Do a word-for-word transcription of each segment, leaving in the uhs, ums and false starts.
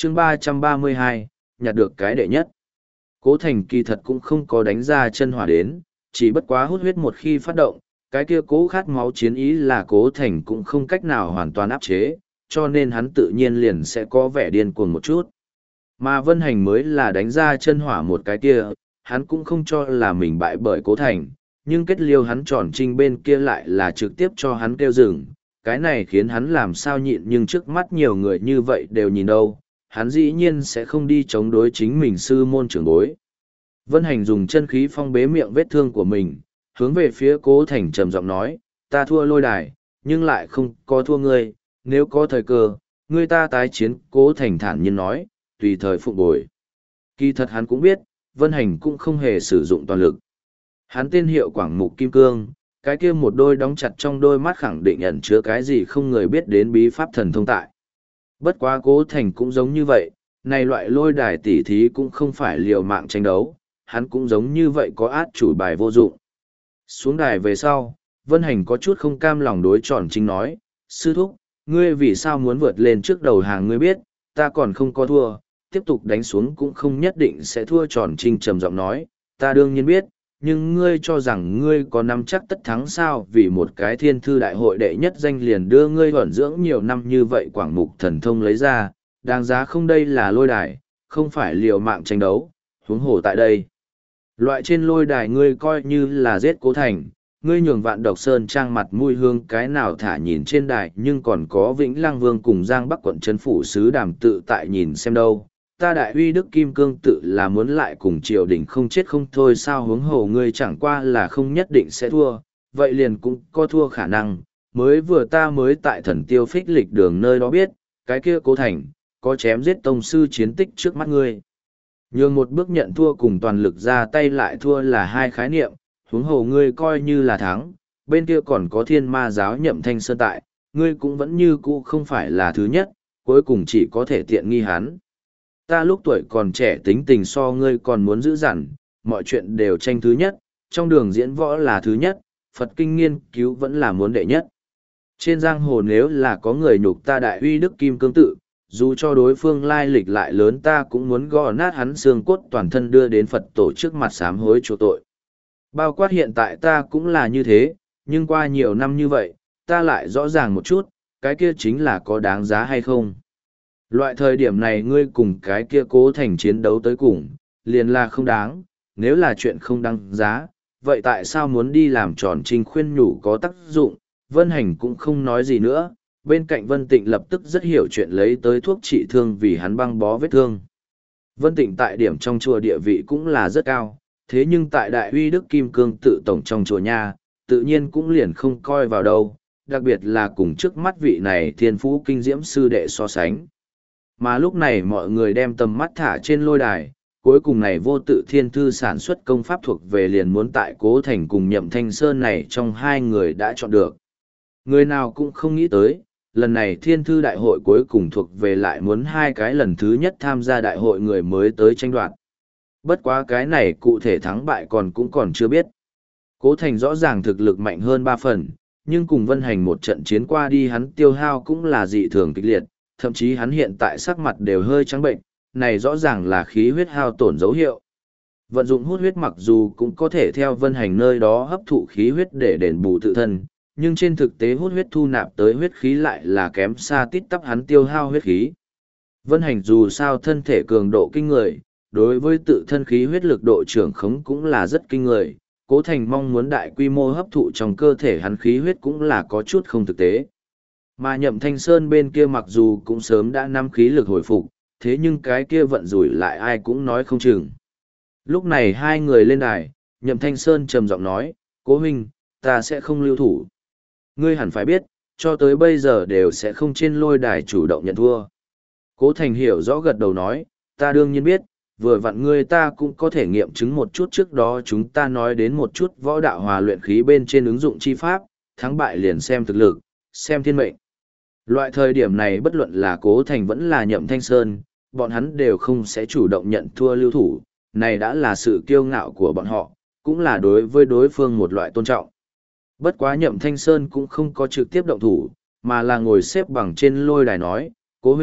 chương ba trăm ba mươi hai, nhặt được cái đệ nhất. Cố Thành kỳ thật cũng không có đánh ra chân hỏa đến, chỉ bất quá hút huyết một khi phát động, cái kia cố khát máu chiến ý là Cố Thành cũng không cách nào hoàn toàn áp chế, cho nên hắn tự nhiên liền sẽ có vẻ điên cuồng một chút. Mà Vân Hành mới là đánh ra chân hỏa một cái kia, hắn cũng không cho là mình bại bởi Cố Thành, nhưng kết liêu hắn tròn trinh bên kia lại là trực tiếp cho hắn kêu dừng. Cái này khiến hắn làm sao nhịn, nhưng trước mắt nhiều người như vậy đều nhìn đâu, hắn dĩ nhiên sẽ không đi chống đối chính mình sư môn trưởng bối. Vân Hành dùng chân khí phong bế miệng vết thương của mình, hướng về phía Cố Thành trầm giọng nói, ta thua lôi đài, nhưng lại không có thua ngươi, nếu có thời cơ, ngươi ta tái chiến. Cố Thành thản nhiên nói, tùy thời phục bồi. Kỳ thật hắn cũng biết, Vân Hành cũng không hề sử dụng toàn lực. Hắn tên hiệu Quảng Mục Kim Cương, cái kia một đôi đóng chặt trong đôi mắt khẳng định ẩn chứa cái gì không người biết đến bí pháp thần thông tại. Bất quá Cố Thành cũng giống như vậy, này loại lôi đài tỉ thí cũng không phải liều mạng tranh đấu, hắn cũng giống như vậy có át chủ bài vô dụng. Xuống đài về sau, Vân Hành có chút không cam lòng đối Tròn Trinh nói, sư thúc, ngươi vì sao muốn vượt lên trước đầu hàng, ngươi biết, ta còn không có thua, tiếp tục đánh xuống cũng không nhất định sẽ thua. Tròn Trinh trầm giọng nói, ta đương nhiên biết, nhưng ngươi cho rằng ngươi có nắm chắc tất thắng sao? Vì một cái thiên thư đại hội đệ nhất danh liền đưa ngươi huẩn dưỡng nhiều năm như vậy Quảng Mục thần thông lấy ra, đáng giá không? Đây là lôi đài, không phải liều mạng tranh đấu, huống hồ tại đây. Loại trên lôi đài ngươi coi như là giết Cố Thành, ngươi nhường Vạn Độc Sơn trang mặt mũi hương cái nào thả nhìn trên đài, nhưng còn có Vĩnh Lăng Vương cùng Giang Bắc quận trấn phủ sứ Đàm Tự tại nhìn xem đâu. Ta đại uy đức Kim Cương tự là muốn lại cùng triều đình không chết không thôi sao? Huống hồ ngươi chẳng qua là không nhất định sẽ thua, vậy liền cũng có thua khả năng. Mới vừa ta mới tại Thần Tiêu Phích Lịch đường nơi đó biết, cái kia Cố Thành có chém giết tông sư chiến tích trước mắt ngươi. Nhường một bước nhận thua cùng toàn lực ra tay lại thua là hai khái niệm, huống hồ ngươi coi như là thắng, bên kia còn có Thiên Ma giáo Nhậm Thanh Sơn tại, ngươi cũng vẫn như cũ không phải là thứ nhất, cuối cùng chỉ có thể tiện nghi hắn. Ta lúc tuổi còn trẻ tính tình so ngươi còn muốn giữ dằn, mọi chuyện đều tranh thứ nhất, trong đường diễn võ là thứ nhất, Phật kinh nghiên cứu vẫn là muốn đệ nhất. Trên giang hồ nếu là có người nhục ta đại uy đức Kim Cương tự, dù cho đối phương lai lịch lại lớn, ta cũng muốn gõ nát hắn xương cốt toàn thân đưa đến Phật tổ trước mặt sám hối chỗ tội. Bao quát hiện tại ta cũng là như thế, nhưng qua nhiều năm như vậy, ta lại rõ ràng một chút, cái kia chính là có đáng giá hay không. Loại thời điểm này ngươi cùng cái kia Cố Thành chiến đấu tới cùng, liền là không đáng, nếu là chuyện không đáng giá, vậy tại sao muốn đi làm Tròn Trinh khuyên nhủ có tác dụng? Vân Hành cũng không nói gì nữa, bên cạnh Vân Tịnh lập tức rất hiểu chuyện lấy tới thuốc trị thương vì hắn băng bó vết thương. Vân Tịnh tại điểm trong chùa địa vị cũng là rất cao, thế nhưng tại đại uy đức Kim Cương tự tổng trong chùa nha, tự nhiên cũng liền không coi vào đâu, đặc biệt là cùng trước mắt vị này thiên phú kinh diễm sư đệ so sánh. Mà lúc này mọi người đem tầm mắt thả trên lôi đài, cuối cùng này vô tự thiên thư sản xuất công pháp thuộc về liền muốn tại Cố Thành cùng Nhậm Thanh Sơn này trong hai người đã chọn được. Người nào cũng không nghĩ tới, lần này thiên thư đại hội cuối cùng thuộc về lại muốn hai cái lần thứ nhất tham gia đại hội người mới tới tranh đoạt. Bất quá cái này cụ thể thắng bại còn cũng còn chưa biết. Cố Thành rõ ràng thực lực mạnh hơn ba phần, nhưng cùng Vân Hành một trận chiến qua đi hắn tiêu hao cũng là dị thường kịch liệt, thậm chí hắn hiện tại sắc mặt đều hơi trắng bệnh, này rõ ràng là khí huyết hao tổn dấu hiệu. Vận dụng hút huyết mặc dù cũng có thể theo Vân Hành nơi đó hấp thụ khí huyết để đền bù tự thân, nhưng trên thực tế hút huyết thu nạp tới huyết khí lại là kém xa tít tắp hắn tiêu hao huyết khí. Vân Hành dù sao thân thể cường độ kinh người, đối với tự thân khí huyết lực độ trưởng khống cũng là rất kinh người, Cố Thành mong muốn đại quy mô hấp thụ trong cơ thể hắn khí huyết cũng là có chút không thực tế. Mà Nhậm Thanh Sơn bên kia mặc dù cũng sớm đã nắm khí lực hồi phục, thế nhưng cái kia vận rủi lại ai cũng nói không chừng. Lúc này hai người lên đài, Nhậm Thanh Sơn trầm giọng nói, Cố huynh, ta sẽ không lưu thủ. Ngươi hẳn phải biết, cho tới bây giờ đều sẽ không trên lôi đài chủ động nhận thua. Cố Thành hiểu rõ gật đầu nói, ta đương nhiên biết, vừa vặn ngươi ta cũng có thể nghiệm chứng một chút, trước đó chúng ta nói đến một chút võ đạo hòa luyện khí bên trên ứng dụng chi pháp, thắng bại liền xem thực lực, xem thiên mệnh. Loại thời điểm này bất luận là Cố Thành vẫn là Nhậm Thanh Sơn, bọn hắn đều không sẽ chủ động nhận thua lưu thủ, này đã là sự kiêu ngạo của bọn họ, cũng là đối với đối phương một loại tôn trọng. Bất quá Nhậm Thanh Sơn cũng không có trực tiếp động thủ, mà là ngồi xếp bằng trên lôi đài nói, Cố huynh,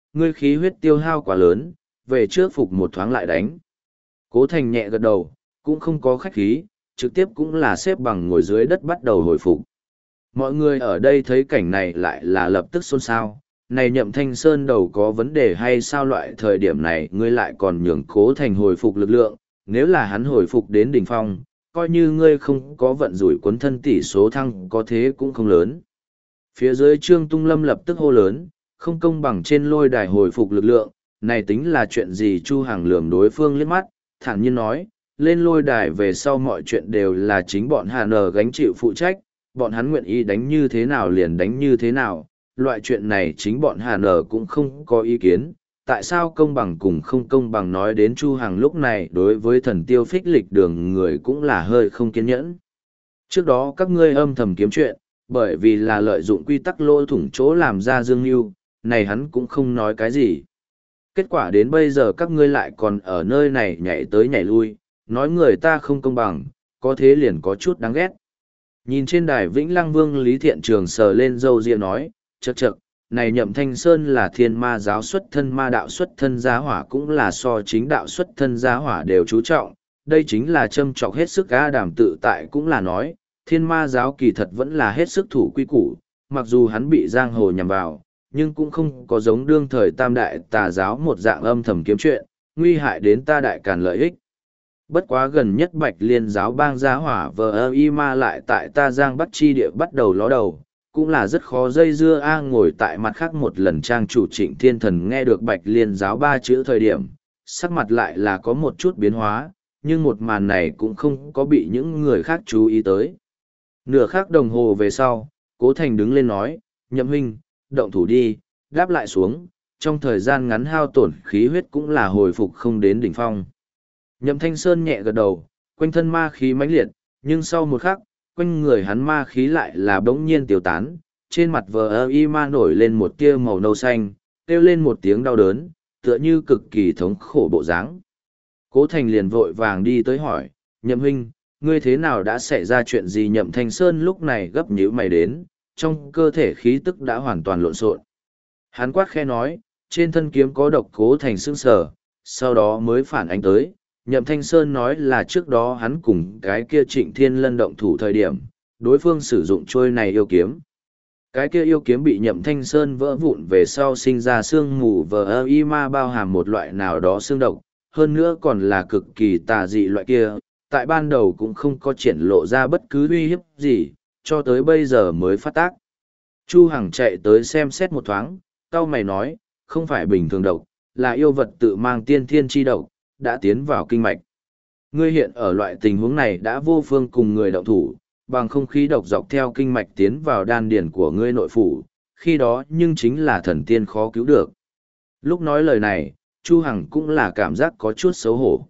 ngươi khí huyết tiêu hao quá lớn, về trước phục một thoáng lại đánh. Cố Thành nhẹ gật đầu, cũng không có khách khí, trực tiếp cũng là xếp bằng ngồi dưới đất bắt đầu hồi phục. Mọi người ở đây thấy cảnh này lại là lập tức xôn xao. Này Nhậm Thanh Sơn đầu có vấn đề hay sao loại thời điểm này ngươi lại còn nhường Cố Thành hồi phục lực lượng, nếu là hắn hồi phục đến đỉnh phong, coi như ngươi không có vận rủi cuốn thân tỷ số thăng có thế cũng không lớn. Phía dưới Trương Tung Lâm lập tức hô lớn, không công bằng trên lôi đài hồi phục lực lượng, này tính là chuyện gì? Chu Hằng lườm đối phương liếc mắt, thản nhiên nói, lên lôi đài về sau mọi chuyện đều là chính bọn Hà Nờ gánh chịu phụ trách, bọn hắn nguyện ý đánh như thế nào liền đánh như thế nào, loại chuyện này chính bọn Hà Nờ cũng không có ý kiến. Tại sao công bằng cùng không công bằng? Nói đến Chu Hằng lúc này đối với thần tiêu phích lịch đường người cũng là hơi không kiên nhẫn. Trước đó các ngươi âm thầm kiếm chuyện, bởi vì là lợi dụng quy tắc lỗ thủng chỗ làm ra dương mưu, này hắn cũng không nói cái gì. Kết quả đến bây giờ các ngươi lại còn ở nơi này nhảy tới nhảy lui, nói người ta không công bằng, có thế liền có chút đáng ghét. Nhìn trên đài Vĩnh Lăng Vương Lý Thiện Trường sờ lên râu ria nói, chậc chậc, này Nhậm Thanh Sơn là thiên ma giáo xuất thân, ma đạo xuất thân gia hỏa cũng là so chính đạo xuất thân gia hỏa đều chú trọng, đây chính là châm trọc hết sức. A Đàm tự tại cũng là nói, thiên ma giáo kỳ thật vẫn là hết sức thủ quy củ, mặc dù hắn bị giang hồ nhằm vào, nhưng cũng không có giống đương thời tam đại tà giáo một dạng âm thầm kiếm chuyện, nguy hại đến ta đại càn lợi ích. Bất quá gần nhất Bạch Liên giáo bang gia hỏa vờ y ma lại tại ta giang bắt chi địa bắt đầu ló đầu, cũng là rất khó dây dưa. A ngồi tại mặt khác một lần trang chủ Trịnh Thiên Thần nghe được Bạch Liên giáo ba chữ thời điểm, sắc mặt lại là có một chút biến hóa, nhưng một màn này cũng không có bị những người khác chú ý tới. Nửa khắc đồng hồ về sau, Cố Thành đứng lên nói, Nhậm huynh, động thủ đi, đáp lại xuống, trong thời gian ngắn hao tổn khí huyết cũng là hồi phục không đến đỉnh phong. Nhậm Thanh Sơn nhẹ gật đầu, quanh thân ma khí mãnh liệt, nhưng sau một khắc, quanh người hắn ma khí lại là bỗng nhiên tiêu tán, trên mặt vờ y ma nổi lên một tia màu nâu xanh, kêu lên một tiếng đau đớn, tựa như cực kỳ thống khổ bộ dáng. Cố Thành liền vội vàng đi tới hỏi, Nhậm huynh, ngươi thế nào đã xảy ra chuyện gì? Nhậm Thanh Sơn lúc này gấp nhíu mày đến, trong cơ thể khí tức đã hoàn toàn lộn xộn. Hắn quát khẽ nói, trên thân kiếm có độc. Cố Thành sững sờ, sau đó mới phản ánh tới, Nhậm Thanh Sơn nói là trước đó hắn cùng cái kia Trịnh Thiên Lân động thủ thời điểm, đối phương sử dụng trôi này yêu kiếm. Cái kia yêu kiếm bị Nhậm Thanh Sơn vỡ vụn về sau sinh ra sương mù vờ y ma bao hàm một loại nào đó xương độc, hơn nữa còn là cực kỳ tà dị loại kia, tại ban đầu cũng không có triển lộ ra bất cứ uy hiếp gì, cho tới bây giờ mới phát tác. Chu Hằng chạy tới xem xét một thoáng, cau mày nói, không phải bình thường độc, là yêu vật tự mang tiên thiên chi độc, đã tiến vào kinh mạch. Ngươi hiện ở loại tình huống này đã vô phương cùng người động thủ, bằng không khí độc dọc theo kinh mạch tiến vào đan điển của ngươi nội phủ, khi đó nhưng chính là thần tiên khó cứu được. Lúc nói lời này, Chu Hằng cũng là cảm giác có chút xấu hổ.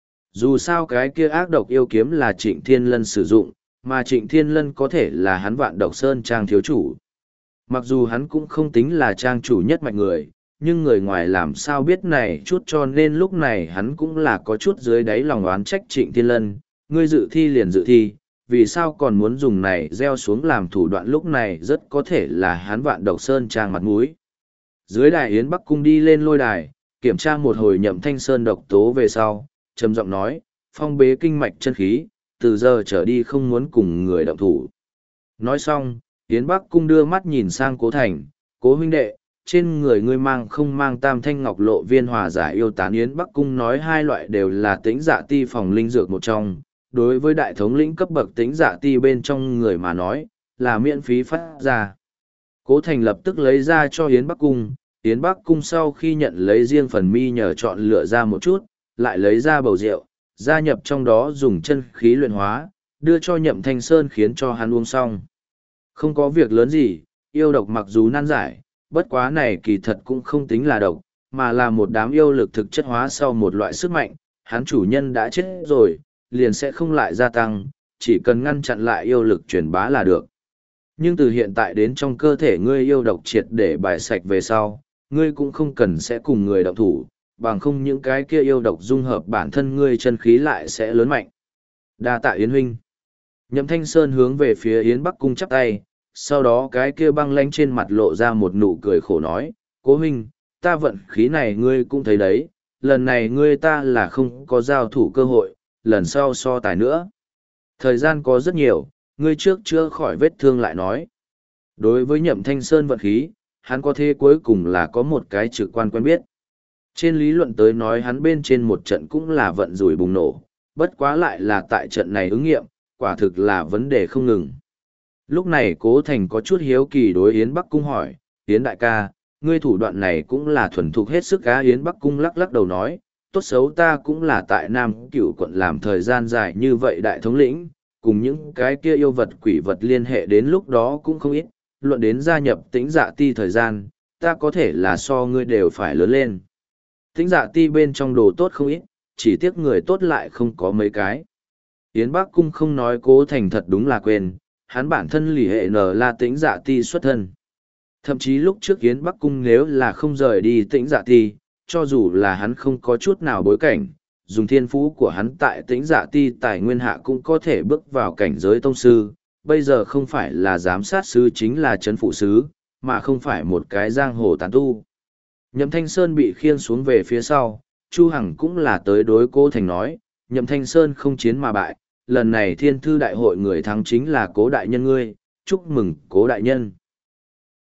Dù sao cái kia ác độc yêu kiếm là Trịnh Thiên Lân sử dụng, mà Trịnh Thiên Lân có thể là hắn Vạn Độc Sơn trang thiếu chủ. Mặc dù hắn cũng không tính là trang chủ nhất mạch người, nhưng người ngoài làm sao biết này chút, cho nên lúc này hắn cũng là có chút dưới đáy lòng oán trách Trịnh Thiên Lân, ngươi dự thi liền dự thi, vì sao còn muốn dùng này gieo xuống làm thủ đoạn? Lúc này rất có thể là hắn Vạn Độc Sơn trang mặt mũi. Dưới đài Yến Bắc Cung đi lên lôi đài, kiểm tra một hồi Nhậm Thanh Sơn độc tố về sau, trầm giọng nói, phong bế kinh mạch chân khí, từ giờ trở đi không muốn cùng người động thủ. Nói xong, Yến Bắc Cung đưa mắt nhìn sang Cố Thành, Cố huynh đệ, trên người ngươi mang không mang tam thanh ngọc lộ viên hòa giải yêu tán? Yến Bắc Cung nói hai loại đều là tĩnh dạ ti phòng linh dược một trong, đối với đại thống lĩnh cấp bậc tĩnh dạ ti bên trong người mà nói, là miễn phí phát ra. Cố Thành lập tức lấy ra cho Yến Bắc Cung, Yến Bắc Cung sau khi nhận lấy riêng phần mi nhờ chọn lựa ra một chút, lại lấy ra bầu rượu, gia nhập trong đó dùng chân khí luyện hóa, đưa cho Nhậm Thanh Sơn khiến cho hắn uống xong. Không có việc lớn gì, yêu độc mặc dù nan giải, bất quá này kỳ thật cũng không tính là độc, mà là một đám yêu lực thực chất hóa sau một loại sức mạnh, hắn chủ nhân đã chết rồi, liền sẽ không lại gia tăng, chỉ cần ngăn chặn lại yêu lực truyền bá là được. Nhưng từ hiện tại đến trong cơ thể ngươi yêu độc triệt để bài sạch về sau, ngươi cũng không cần sẽ cùng người động thủ, bằng không những cái kia yêu độc dung hợp bản thân ngươi chân khí lại sẽ lớn mạnh. Đa tạ Yến huynh. Nhậm Thanh Sơn hướng về phía Yến Bắc Cung chắp tay, sau đó cái kia băng lánh trên mặt lộ ra một nụ cười khổ nói, Cố huynh, ta vận khí này ngươi cũng thấy đấy, lần này ngươi ta là không có giao thủ cơ hội, lần sau so tài nữa. Thời gian có rất nhiều, ngươi trước chữa khỏi vết thương lại nói. Đối với Nhậm Thanh Sơn vận khí, hắn có thế cuối cùng là có một cái trực quan quen biết. Trên lý luận tới nói hắn bên trên một trận cũng là vận rủi bùng nổ, bất quá lại là tại trận này ứng nghiệm, quả thực là vấn đề không ngừng. Lúc này Cố Thành có chút hiếu kỳ đối Yến Bắc Cung hỏi, Yến đại ca, ngươi thủ đoạn này cũng là thuần thục hết sức á. Yến Bắc Cung lắc lắc đầu nói, tốt xấu ta cũng là tại Nam Cửu quận làm thời gian dài như vậy đại thống lĩnh, cùng những cái kia yêu vật quỷ vật liên hệ đến lúc đó cũng không ít, luận đến gia nhập Tĩnh Dạ Ti thời gian, ta có thể là so ngươi đều phải lớn lên. Tĩnh Dạ Ti bên trong đồ tốt không ít, chỉ tiếc người tốt lại không có mấy cái. Yến Bắc Cung không nói Cố Thành thật đúng là quên, hắn bản thân lì hệ nở là Tĩnh Dạ Ti xuất thân. Thậm chí lúc trước Yến Bắc Cung nếu là không rời đi Tĩnh Dạ Ti, cho dù là hắn không có chút nào bối cảnh, dùng thiên phú của hắn tại Tĩnh Dạ Ti tài nguyên hạ cũng có thể bước vào cảnh giới tông sư, bây giờ không phải là giám sát sứ chính là trấn phụ sứ, mà không phải một cái giang hồ tán tu. Nhậm Thanh Sơn bị khiêng xuống về phía sau, Chu Hằng cũng là tới đối Cố Thành nói, Nhậm Thanh Sơn không chiến mà bại, lần này thiên thư đại hội người thắng chính là Cố đại nhân ngươi, chúc mừng Cố đại nhân.